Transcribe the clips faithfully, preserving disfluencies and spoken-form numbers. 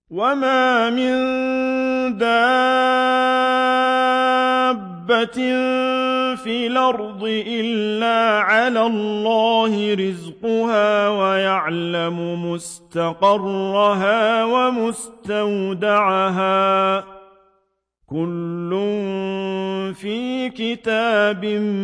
وَمَا مِن دَابَّةٍ فِي الْأَرْضِ إِلَّا عَلَى اللَّهِ رِزْقُهَا وَيَعْلَمُ مُسْتَقَرَّهَا وَمُسْتَوْدَعَهَا ۚ كُلٌّ فِي كِتَابٍ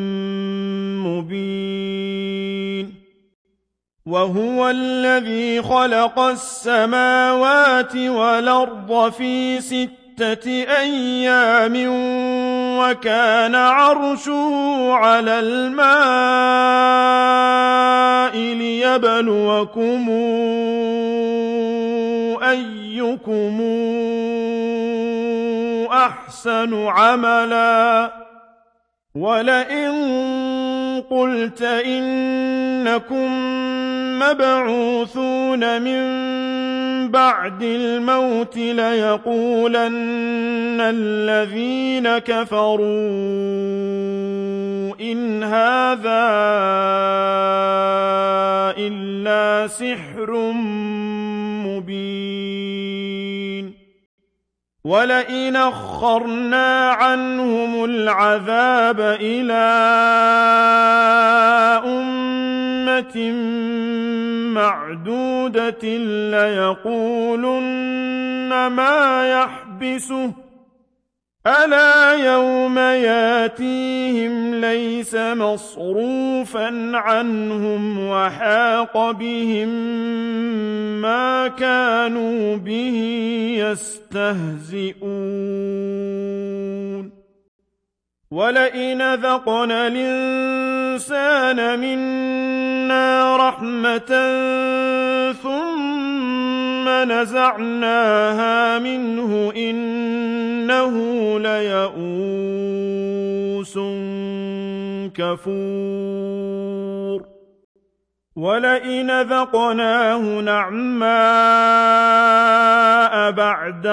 مُّبِينٍ وَهُوَ الَّذِي خَلَقَ السَّمَاوَاتِ وَالْأَرْضَ فِي سِتَّةِ أَيَّامٍ وَكَانَ عَرْشُهُ عَلَى الْمَاءِ لِيَبْلُوَكُمْ أَيُّكُمْ أَحْسَنُ عَمَلًا ۗ وَلَئِن قُلْتَ إِنَّكُم مَّبْعُوثُونَ مِن بَعْدِ الْمَوْتِ لَيَقُولَنَّ الَّذِينَ كَفَرُوا إِنْ هَٰذَا إِلَّا سِحْرٌ مُّبِينٌ وَلَئِنْ أَخَّرْنَا عَنْهُمُ الْعَذَابَ إِلَىٰ أُمَّةٍ مَّعْدُودَةٍ لَّيَقُولُنَّ مَا يَحْبِسُهُ ۗ أَلَا يَوْمَ يَأْتِيهِمْ لَيْسَ مَصْرُوفًا عَنْهُمْ وَحَاقَ بِهِم مَّا كَانُوا بِهِ يَسْتَهْزِئُونَ وَلَئِنْ أَذَقْنَا الْإِنسَانَ مِنَّا رَحْمَةً ثُمَّ نَزَعْنَاهَا مِنْهُ إِنَّهُ لَيَئُوسٌ كَفُورٌ وَلَئِنْ أَذَقْنَاهُ نَعْمَاءَ بَعْدَ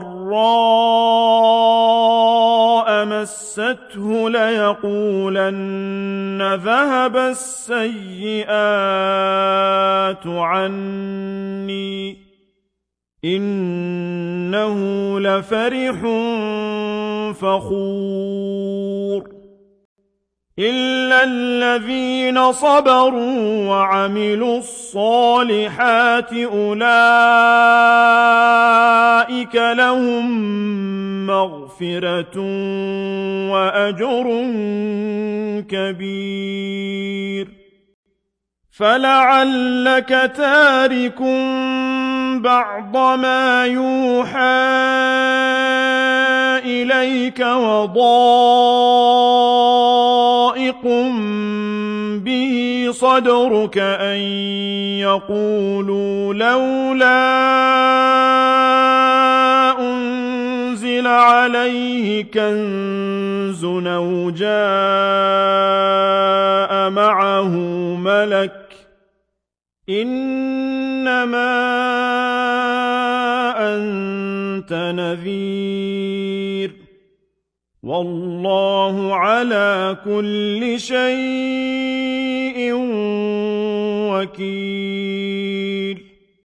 ضَرَّاءَ مَسَّتْهُ لَيَقُولَنَّ ذَهَبَ السَّيِّئَاتُ عَنِّي ۚ إِنَّهُ لَفَرِحٌ فَخُورٌ إِلَّا الَّذِينَ صَبَرُوا وَعَمِلُوا الصَّالِحَاتِ أُولَٰئِكَ لَهُم مَّغْفِرَةٌ وَأَجْرٌ كَبِيرٌ فَلَعَلَّكَ تَارِكٌ بَعْضَ مَا يُوحَىٰ إِلَيْكَ وَضَائِقٌ بِهِ صَدْرُكَ أَن يَقُولُوا لَوْلَا أُنزِلَ عَلَيْهِ كَنزٌ أَوْ جَاءَ مَعَهُ مَلَكٌ ۚ إِنَّمَا أَنتَ نَذِيرٌ ۚ وَاللَّهُ عَلَىٰ كُلِّ شَيْءٍ وَكِيلٌ